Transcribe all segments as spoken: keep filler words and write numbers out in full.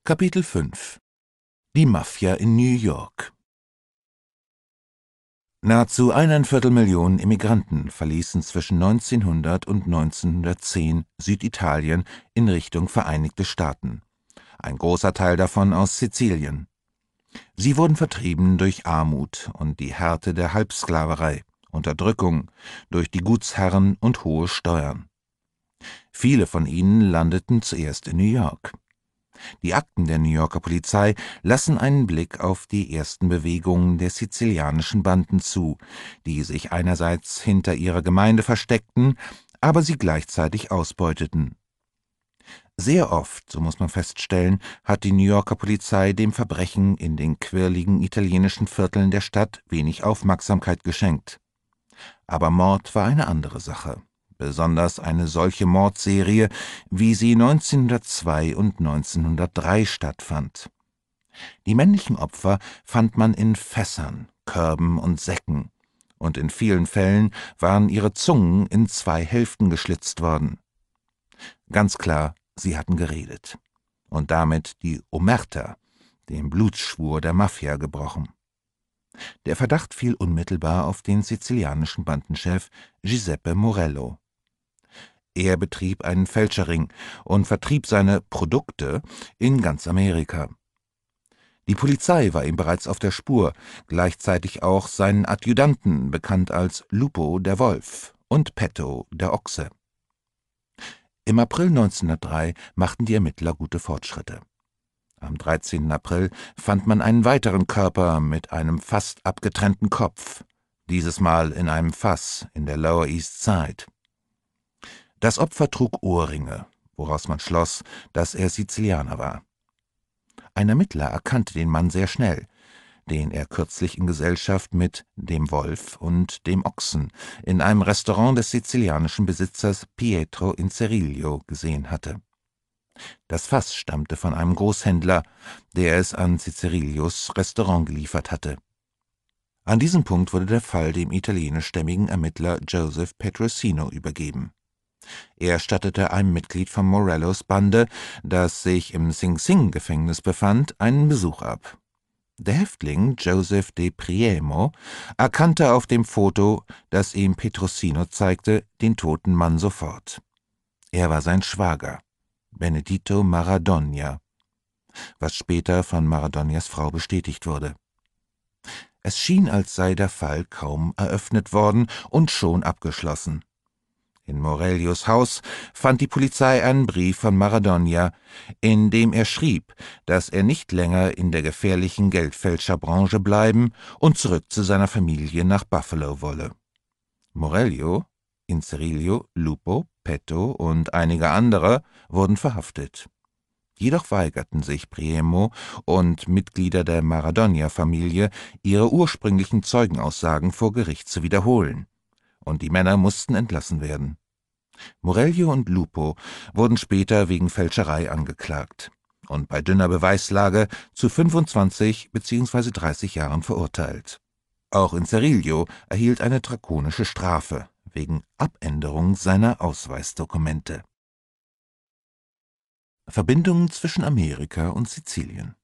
Kapitel fünf Die Mafia in New York. Nahezu eineinviertel Millionen Immigranten verließen zwischen neunzehnhundert und neunzehnhundertzehn Süditalien in Richtung Vereinigte Staaten, ein großer Teil davon aus Sizilien. Sie wurden vertrieben durch Armut und die Härte der Halbsklaverei, Unterdrückung durch die Gutsherren und hohe Steuern. Viele von ihnen landeten zuerst in New York. Die Akten der New Yorker Polizei lassen einen Blick auf die ersten Bewegungen der sizilianischen Banden zu, die sich einerseits hinter ihrer Gemeinde versteckten, aber sie gleichzeitig ausbeuteten. Sehr oft, so muss man feststellen, hat die New Yorker Polizei dem Verbrechen in den quirligen italienischen Vierteln der Stadt wenig Aufmerksamkeit geschenkt. Aber Mord war eine andere Sache. Besonders eine solche Mordserie, wie sie neunzehnhundertzwei und neunzehnhundertdrei stattfand. Die männlichen Opfer fand man in Fässern, Körben und Säcken, und in vielen Fällen waren ihre Zungen in zwei Hälften geschlitzt worden. Ganz klar, sie hatten geredet und damit die Omerta, den Blutschwur der Mafia, gebrochen. Der Verdacht fiel unmittelbar auf den sizilianischen Bandenchef Giuseppe Morello. Er betrieb einen Fälscherring und vertrieb seine Produkte in ganz Amerika. Die Polizei war ihm bereits auf der Spur, gleichzeitig auch seinen Adjutanten, bekannt als Lupo, der Wolf, und Petto, der Ochse. Im April neunzehnhundertdrei machten die Ermittler gute Fortschritte. Am dreizehnten April fand man einen weiteren Körper mit einem fast abgetrennten Kopf, dieses Mal in einem Fass in der Lower East Side. Das Opfer trug Ohrringe, woraus man schloss, dass er Sizilianer war. Ein Ermittler erkannte den Mann sehr schnell, den er kürzlich in Gesellschaft mit dem Wolf und dem Ochsen in einem Restaurant des sizilianischen Besitzers Pietro Inzerillo gesehen hatte. Das Fass stammte von einem Großhändler, der es an Inzerillos Restaurant geliefert hatte. An diesem Punkt wurde der Fall dem italienischstämmigen Ermittler Joseph Petrosino übergeben. Er stattete einem Mitglied von Morellos Bande, das sich im Sing Sing-Gefängnis befand, einen Besuch ab. Der Häftling Joseph de Priamo erkannte auf dem Foto, das ihm Petrosino zeigte, den toten Mann sofort. Er war sein Schwager, Benedito Maradogna, was später von Maradognas Frau bestätigt wurde. Es schien, als sei der Fall kaum eröffnet worden und schon abgeschlossen. In Morellos Haus fand die Polizei einen Brief von Maradogna, in dem er schrieb, dass er nicht länger in der gefährlichen Geldfälscherbranche bleiben und zurück zu seiner Familie nach Buffalo wolle. Morello, Inzerillo, Lupo, Petto und einige andere wurden verhaftet. Jedoch weigerten sich Priamo und Mitglieder der Maradogna-Familie, ihre ursprünglichen Zeugenaussagen vor Gericht zu wiederholen, und die Männer mussten entlassen werden. Morello und Lupo wurden später wegen Fälscherei angeklagt und bei dünner Beweislage zu fünfundzwanzig bzw. dreißig Jahren verurteilt. Auch Inzerillo erhielt eine drakonische Strafe wegen Abänderung seiner Ausweisdokumente. Verbindungen zwischen Amerika und Sizilien.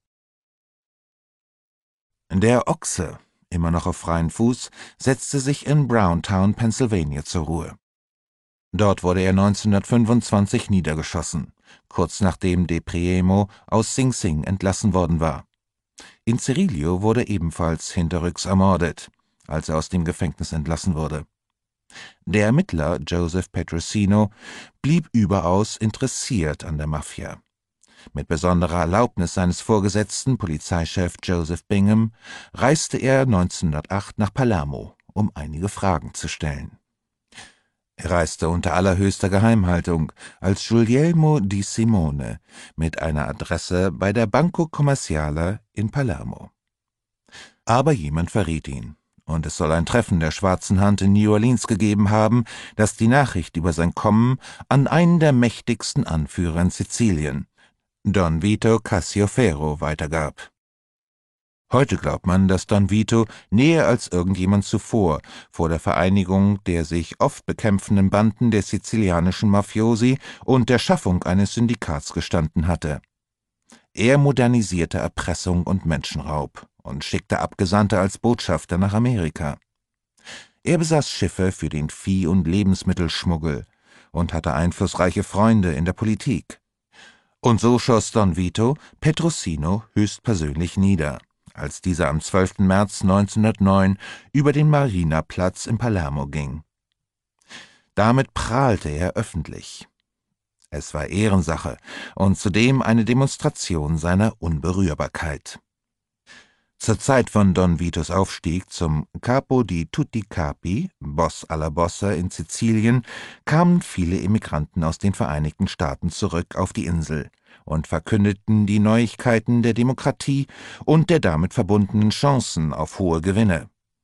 Der Ochse, immer noch auf freien Fuß, setzte sich in Browntown, Pennsylvania, zur Ruhe. Dort wurde er neunzehnhundertfünfundzwanzig niedergeschossen, kurz nachdem de Priamo aus Sing Sing entlassen worden war. Inzerillo wurde ebenfalls hinterrücks ermordet, als er aus dem Gefängnis entlassen wurde. Der Ermittler Joseph Petrosino blieb überaus interessiert an der Mafia. Mit besonderer Erlaubnis seines Vorgesetzten, Polizeichef Joseph Bingham, reiste er neunzehnhundertacht nach Palermo, um einige Fragen zu stellen. Er reiste unter allerhöchster Geheimhaltung als Guglielmo di Simone mit einer Adresse bei der Banco Commerciale in Palermo. Aber jemand verriet ihn, und es soll ein Treffen der Schwarzen Hand in New Orleans gegeben haben, das die Nachricht über sein Kommen an einen der mächtigsten Anführer in Sizilien, Don Vito Cassiofero, weitergab. Heute glaubt man, dass Don Vito näher als irgendjemand zuvor vor der Vereinigung der sich oft bekämpfenden Banden der sizilianischen Mafiosi und der Schaffung eines Syndikats gestanden hatte. Er modernisierte Erpressung und Menschenraub und schickte Abgesandte als Botschafter nach Amerika. Er besaß Schiffe für den Vieh- und Lebensmittelschmuggel und hatte einflussreiche Freunde in der Politik. Und so schoss Don Vito Petrosino höchstpersönlich nieder, als dieser am zwölften März neunzehnhundertneun über den Marinaplatz in Palermo ging. Damit prahlte er öffentlich. Es war Ehrensache und zudem eine Demonstration seiner Unberührbarkeit. Zur Zeit von Don Vitos Aufstieg zum Capo di tutti Capi, Boss aller Bosse in Sizilien, kamen viele Emigranten aus den Vereinigten Staaten zurück auf die Insel und verkündeten die Neuigkeiten der Demokratie und der damit verbundenen Chancen auf hohe Gewinne.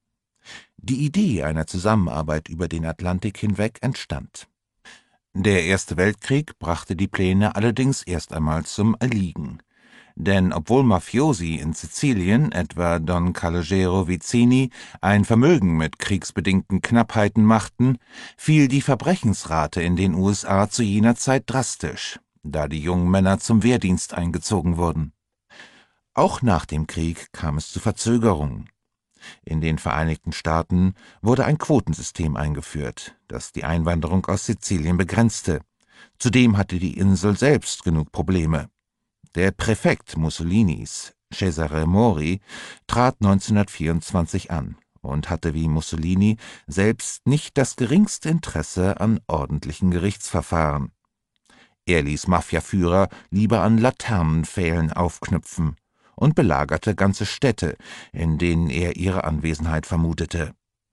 Die Idee einer Zusammenarbeit über den Atlantik hinweg entstand. Der Erste Weltkrieg brachte die Pläne allerdings erst einmal zum Erliegen. Denn obwohl Mafiosi in Sizilien, etwa Don Calogero Vizzini, ein Vermögen mit kriegsbedingten Knappheiten machten, fiel die Verbrechensrate in den U S A zu jener Zeit drastisch, da die jungen Männer zum Wehrdienst eingezogen wurden. Auch nach dem Krieg kam es zu Verzögerungen. In den Vereinigten Staaten wurde ein Quotensystem eingeführt, das die Einwanderung aus Sizilien begrenzte. Zudem hatte die Insel selbst genug Probleme. Der Präfekt Mussolinis, Cesare Mori, trat neunzehnhundertvierundzwanzig an und hatte wie Mussolini selbst nicht das geringste Interesse an ordentlichen Gerichtsverfahren. Er ließ Mafiaführer lieber an Laternenpfählen aufknüpfen und belagerte ganze Städte, in denen er ihre Anwesenheit vermutete.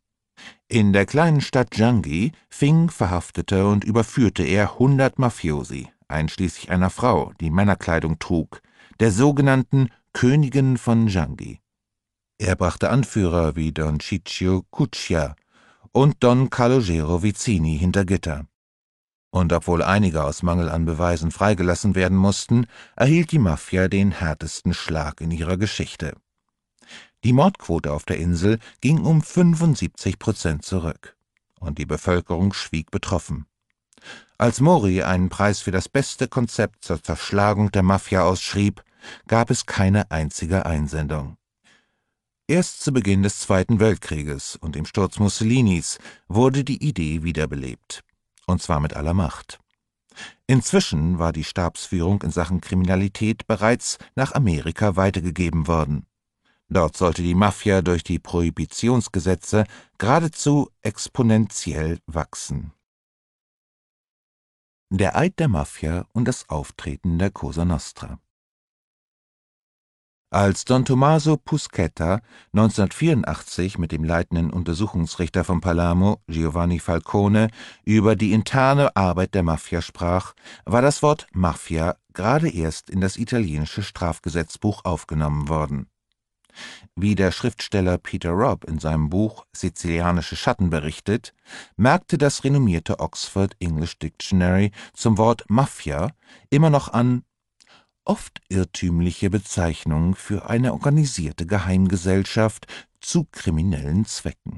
In der kleinen Stadt Gianghi fing, verhaftete und überführte er hundert Mafiosi, einschließlich einer Frau, die Männerkleidung trug, der sogenannten Königin von Gianghi. Er brachte Anführer wie Don Ciccio Cuccia und Don Calogero Vizzini hinter Gitter. Und obwohl einige aus Mangel an Beweisen freigelassen werden mussten, erhielt die Mafia den härtesten Schlag in ihrer Geschichte. Die Mordquote auf der Insel ging um fünfundsiebzig Prozent zurück, und die Bevölkerung schwieg betroffen. Als Mori einen Preis für das beste Konzept zur Zerschlagung der Mafia ausschrieb, gab es keine einzige Einsendung. Erst zu Beginn des Zweiten Weltkrieges und dem Sturz Mussolinis wurde die Idee wiederbelebt. Und zwar mit aller Macht. Inzwischen war die Stabsführung in Sachen Kriminalität bereits nach Amerika weitergegeben worden. Dort sollte die Mafia durch die Prohibitionsgesetze geradezu exponentiell wachsen. Der Eid der Mafia und das Auftreten der Cosa Nostra. Als Don Tommaso Pusquetta neunzehnhundertvierundachtzig mit dem leitenden Untersuchungsrichter von Palermo, Giovanni Falcone, über die interne Arbeit der Mafia sprach, war das Wort Mafia gerade erst in das italienische Strafgesetzbuch aufgenommen worden. Wie der Schriftsteller Peter Robb in seinem Buch »Sizilianische Schatten« berichtet, merkte das renommierte Oxford English Dictionary zum Wort Mafia immer noch an oft irrtümliche Bezeichnung für eine organisierte Geheimgesellschaft zu kriminellen Zwecken.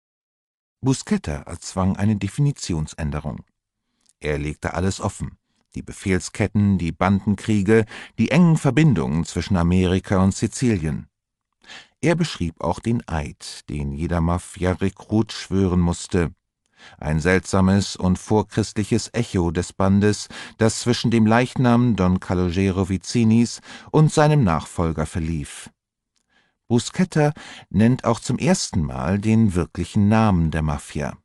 Busquetta erzwang eine Definitionsänderung. Er legte alles offen: die Befehlsketten, die Bandenkriege, die engen Verbindungen zwischen Amerika und Sizilien. Er beschrieb auch den Eid, den jeder Mafia-Rekrut schwören musste. Ein seltsames und vorchristliches Echo des Bandes, das zwischen dem Leichnam Don Calogero Vizzinis und seinem Nachfolger verlief. Busquetta nennt auch zum ersten Mal den wirklichen Namen der Mafia.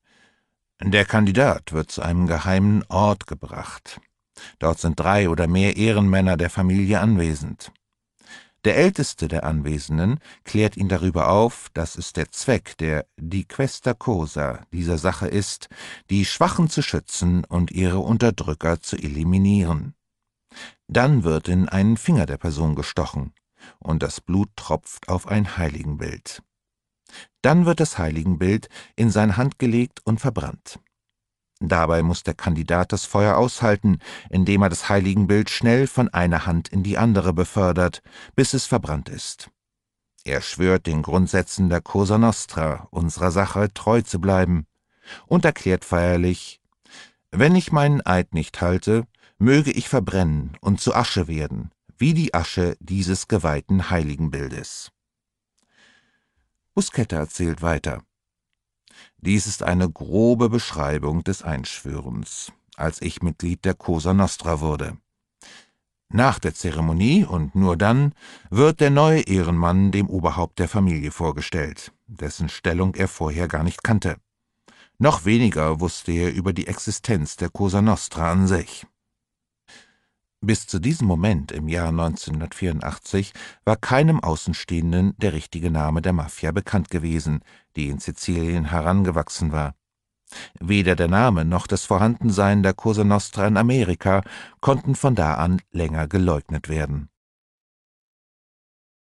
Der Kandidat wird zu einem geheimen Ort gebracht. Dort sind drei oder mehr Ehrenmänner der Familie anwesend. Der älteste der Anwesenden klärt ihn darüber auf, dass es der Zweck der Di Questa Cosa dieser Sache ist, die Schwachen zu schützen und ihre Unterdrücker zu eliminieren. Dann wird in einen Finger der Person gestochen, und das Blut tropft auf ein Heiligenbild. Dann wird das Heiligenbild in seine Hand gelegt und verbrannt. Dabei muss der Kandidat das Feuer aushalten, indem er das Heiligenbild schnell von einer Hand in die andere befördert, bis es verbrannt ist. Er schwört den Grundsätzen der Cosa Nostra, unserer Sache, treu zu bleiben, und erklärt feierlich: »Wenn ich meinen Eid nicht halte, möge ich verbrennen und zu Asche werden, wie die Asche dieses geweihten Heiligenbildes. Buscetta erzählt weiter: Dies ist eine grobe Beschreibung des Einschwörens, als ich Mitglied der Cosa Nostra wurde. Nach der Zeremonie und nur dann wird der neue Ehrenmann dem Oberhaupt der Familie vorgestellt, dessen Stellung er vorher gar nicht kannte. Noch weniger wusste er über die Existenz der Cosa Nostra an sich. Bis zu diesem Moment im Jahr neunzehnhundertvierundachtzig war keinem Außenstehenden der richtige Name der Mafia bekannt gewesen, die in Sizilien herangewachsen war. Weder der Name noch das Vorhandensein der Cosa Nostra in Amerika konnten von da an länger geleugnet werden.